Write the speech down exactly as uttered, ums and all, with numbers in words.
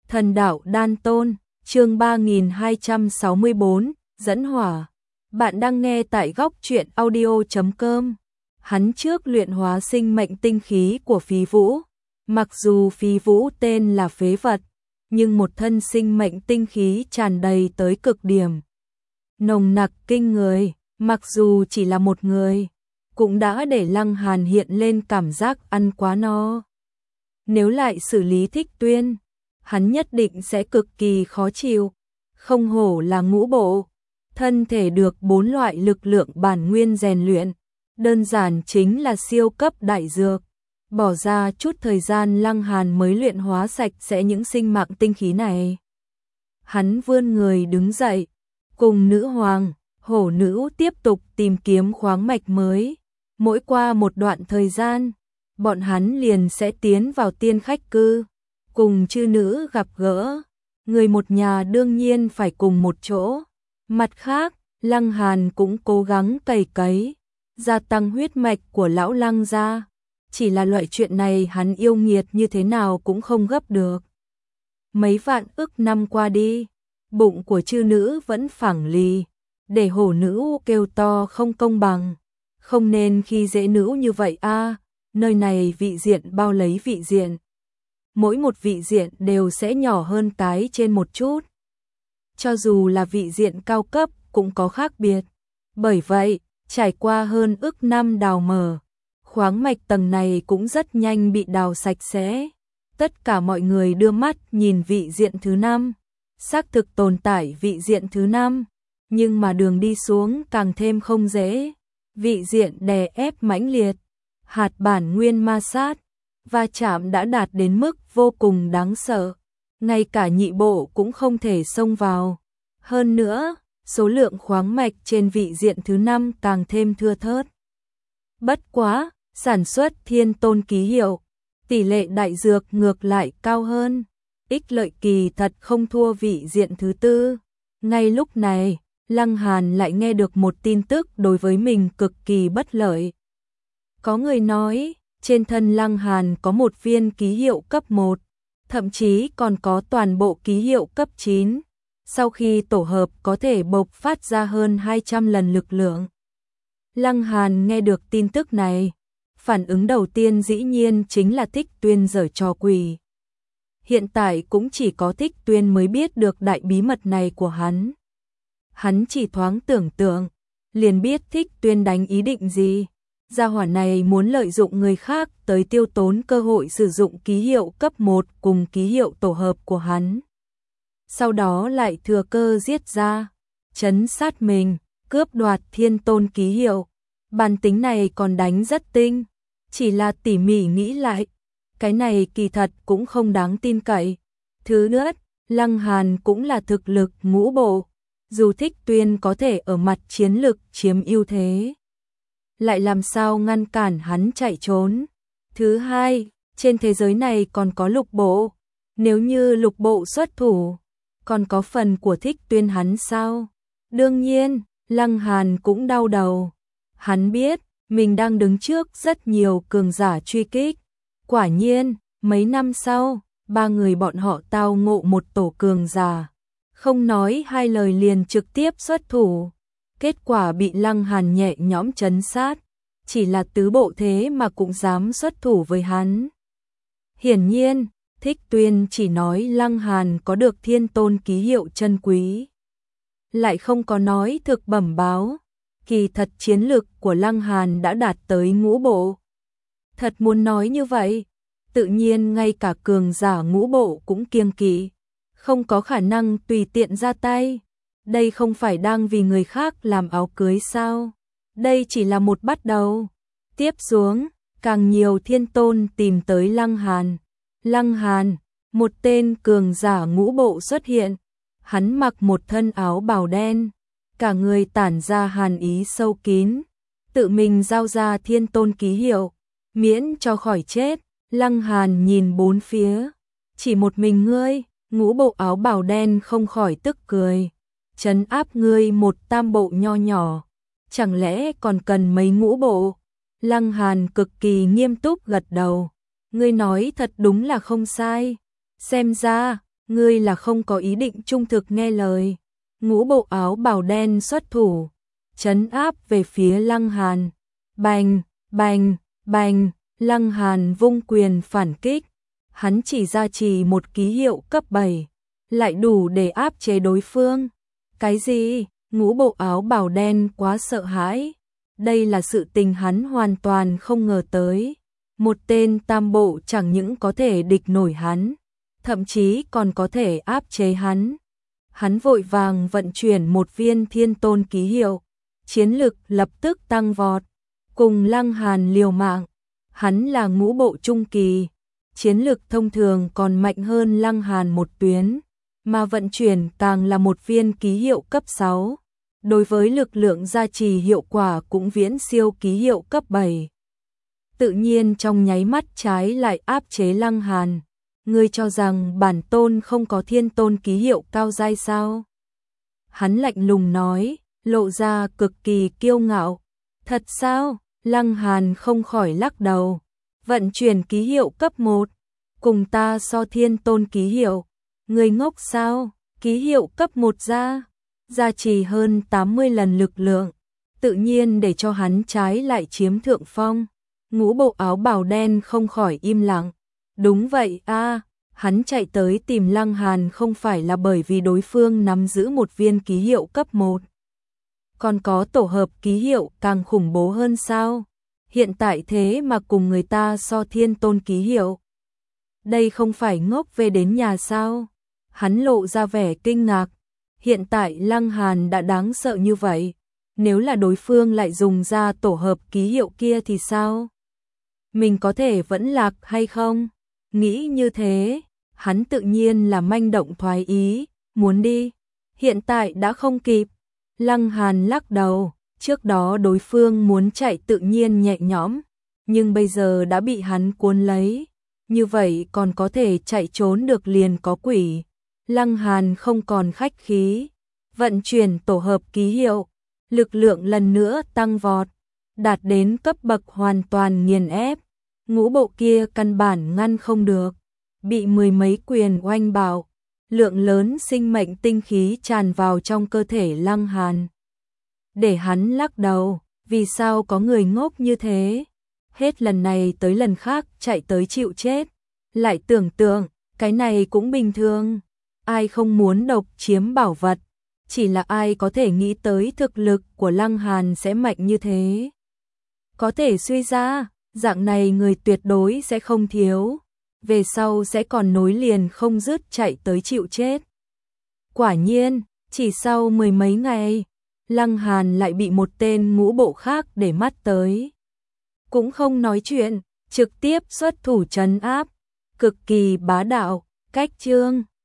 Thần đạo đan tôn, chương ba nghìn hai trăm sáu mươi tư, dẫn hỏa. Bạn đang nghe tại góc truyện audio chấm com. Hắn trước luyện hóa sinh mệnh tinh khí của Phí Vũ. Mặc dù Phí Vũ tên là phế vật, nhưng một thân sinh mệnh tinh khí tràn đầy tới cực điểm. Nồng nặc kinh người, mặc dù chỉ là một người, cũng đã để Lăng Hàn hiện lên cảm giác ăn quá no. Nếu lại xử lý Thích Tuyên, hắn nhất định sẽ cực kỳ khó chịu. Không hổ là ngũ bộ, thân thể được bốn loại lực lượng bản nguyên rèn luyện, đơn giản chính là siêu cấp đại dược. Bỏ ra chút thời gian Lăng Hàn mới luyện hóa sạch sẽ những sinh mạng tinh khí này. Hắn vươn người đứng dậy, cùng nữ hoàng, hổ nữ tiếp tục tìm kiếm khoáng mạch mới. Mỗi qua một đoạn thời gian, bọn hắn liền sẽ tiến vào tiên khách cư, cùng chư nữ gặp gỡ. Người một nhà đương nhiên phải cùng một chỗ. Mặt khác, Lăng Hàn cũng cố gắng cày cấy, gia tăng huyết mạch của lão Lăng gia. Chỉ là loại chuyện này hắn yêu nghiệt như thế nào cũng không gấp được. Mấy vạn ức năm qua đi, bụng của chư nữ vẫn phẳng lì, để hổ nữ kêu to không công bằng. Không nên khi dễ nữ như vậy a, nơi này vị diện bao lấy vị diện. Mỗi một vị diện đều sẽ nhỏ hơn cái trên một chút. Cho dù là vị diện cao cấp cũng có khác biệt. Bởi vậy, trải qua hơn ức năm đào mở, khoáng mạch tầng này cũng rất nhanh bị đào sạch sẽ. Tất cả mọi người đưa mắt nhìn vị diện thứ năm. Xác thực tồn tại vị diện thứ năm, nhưng mà đường đi xuống càng thêm không dễ. Vị diện đè ép mãnh liệt, hạt bản nguyên ma sát, va chạm đã đạt đến mức vô cùng đáng sợ. Ngay cả nhị bộ cũng không thể xông vào. Hơn nữa, số lượng khoáng mạch trên vị diện thứ năm càng thêm thưa thớt. Bất quá, sản xuất thiên tôn ký hiệu, tỷ lệ đại dược ngược lại cao hơn. Ích lợi kỳ thật không thua vị diện thứ tư. Ngay lúc này, Lăng Hàn lại nghe được một tin tức đối với mình cực kỳ bất lợi. Có người nói, trên thân Lăng Hàn có một viên ký hiệu cấp một, thậm chí còn có toàn bộ ký hiệu cấp chín. Sau khi tổ hợp có thể bộc phát ra hơn hai trăm lần lực lượng. Lăng Hàn nghe được tin tức này, phản ứng đầu tiên dĩ nhiên chính là Thích Tuyên giở trò quỷ. Hiện tại cũng chỉ có Thích Tuyên mới biết được đại bí mật này của hắn. Hắn chỉ thoáng tưởng tượng, liền biết Thích Tuyên đánh ý định gì. Gia hỏa này muốn lợi dụng người khác tới tiêu tốn cơ hội sử dụng ký hiệu cấp một cùng ký hiệu tổ hợp của hắn. Sau đó lại thừa cơ giết ra, trấn sát mình, cướp đoạt thiên tôn ký hiệu. Bản tính này còn đánh rất tinh, chỉ là tỉ mỉ nghĩ lại, cái này kỳ thật cũng không đáng tin cậy. Thứ nữa, Lăng Hàn cũng là thực lực ngũ bộ, dù Thích Tuyên có thể ở mặt chiến lực chiếm ưu thế, lại làm sao ngăn cản hắn chạy trốn. Thứ hai, trên thế giới này còn có lục bộ, nếu như lục bộ xuất thủ, còn có phần của Thích Tuyên hắn sao? Đương nhiên, Lăng Hàn cũng đau đầu. Hắn biết, mình đang đứng trước rất nhiều cường giả truy kích. Quả nhiên, mấy năm sau, ba người bọn họ tao ngộ một tổ cường giả. Không nói hai lời liền trực tiếp xuất thủ. Kết quả bị Lăng Hàn nhẹ nhõm trấn sát. Chỉ là tứ bộ thế mà cũng dám xuất thủ với hắn. Hiển nhiên, Thích Tuyên chỉ nói Lăng Hàn có được thiên tôn ký hiệu chân quý, lại không có nói thực bẩm báo. Kỳ thật chiến lực của Lăng Hàn đã đạt tới ngũ bộ. Thật muốn nói như vậy, tự nhiên ngay cả cường giả ngũ bộ cũng kiêng kỵ, không có khả năng tùy tiện ra tay. Đây không phải đang vì người khác làm áo cưới sao? Đây chỉ là một bắt đầu. Tiếp xuống, càng nhiều thiên tôn tìm tới Lăng Hàn. Lăng Hàn, một tên cường giả ngũ bộ xuất hiện. Hắn mặc một thân áo bào đen, cả người tản ra hàn ý sâu kín, tự mình giao ra thiên tôn ký hiệu, miễn cho khỏi chết. Lăng Hàn nhìn bốn phía, chỉ một mình ngươi, ngũ bộ áo bào đen không khỏi tức cười. Trấn áp ngươi một tam bộ nho nhỏ, chẳng lẽ còn cần mấy ngũ bộ? Lăng Hàn cực kỳ nghiêm túc gật đầu. Ngươi nói thật đúng là không sai. Xem ra, ngươi là không có ý định trung thực nghe lời. Ngũ bộ áo bào đen xuất thủ, trấn áp về phía Lăng Hàn. Bành, bành, bành, Lăng Hàn vung quyền phản kích. Hắn chỉ ra trì một ký hiệu cấp bảy, lại đủ để áp chế đối phương. Cái gì? Ngũ bộ áo bào đen quá sợ hãi. Đây là sự tình hắn hoàn toàn không ngờ tới. Một tên tam bộ chẳng những có thể địch nổi hắn, thậm chí còn có thể áp chế hắn. Hắn vội vàng vận chuyển một viên thiên tôn ký hiệu, chiến lực lập tức tăng vọt, cùng Lăng Hàn liều mạng. Hắn là ngũ bộ trung kỳ, chiến lực thông thường còn mạnh hơn Lăng Hàn một tuyến, mà vận chuyển càng là một viên ký hiệu cấp sáu. Đối với lực lượng gia trì hiệu quả cũng viễn siêu ký hiệu cấp bảy. Tự nhiên trong nháy mắt trái lại áp chế Lăng Hàn. Ngươi cho rằng bản tôn không có thiên tôn ký hiệu cao giai sao? Hắn lạnh lùng nói, lộ ra cực kỳ kiêu ngạo. Thật sao? Lăng Hàn không khỏi lắc đầu. Vận chuyển ký hiệu cấp một, cùng ta so thiên tôn ký hiệu. Ngươi ngốc sao? Ký hiệu cấp một ra, gia trì hơn tám mươi lần lực lượng, tự nhiên để cho hắn trái lại chiếm thượng phong. Ngũ bộ áo bào đen không khỏi im lặng. Đúng vậy a, à, hắn chạy tới tìm Lăng Hàn không phải là bởi vì đối phương nắm giữ một viên ký hiệu cấp một. Còn có tổ hợp ký hiệu càng khủng bố hơn sao? Hiện tại thế mà cùng người ta so thiên tôn ký hiệu. Đây không phải ngốc về đến nhà sao? Hắn lộ ra vẻ kinh ngạc. Hiện tại Lăng Hàn đã đáng sợ như vậy. Nếu là đối phương lại dùng ra tổ hợp ký hiệu kia thì sao? Mình có thể vẫn lạc hay không? Nghĩ như thế, hắn tự nhiên là manh động thoái ý, muốn đi. Hiện tại đã không kịp. Lăng Hàn lắc đầu, trước đó đối phương muốn chạy tự nhiên nhẹ nhõm, nhưng bây giờ đã bị hắn cuốn lấy. Như vậy còn có thể chạy trốn được liền có quỷ. Lăng Hàn không còn khách khí, vận chuyển tổ hợp ký hiệu, lực lượng lần nữa tăng vọt, đạt đến cấp bậc hoàn toàn nghiền ép. Ngũ bộ kia căn bản ngăn không được, bị mười mấy quyền oanh bạo, lượng lớn sinh mệnh tinh khí tràn vào trong cơ thể Lăng Hàn. Để hắn lắc đầu, vì sao có người ngốc như thế? Hết lần này tới lần khác chạy tới chịu chết, lại tưởng tượng, cái này cũng bình thường. Ai không muốn độc chiếm bảo vật, chỉ là ai có thể nghĩ tới thực lực của Lăng Hàn sẽ mạnh như thế. Có thể suy ra, dạng này người tuyệt đối sẽ không thiếu, về sau sẽ còn nối liền không dứt chạy tới chịu chết. Quả nhiên, chỉ sau mười mấy ngày, Lăng Hàn lại bị một tên ngũ bộ khác để mắt tới. Cũng không nói chuyện, trực tiếp xuất thủ trấn áp, cực kỳ bá đạo, cách chương.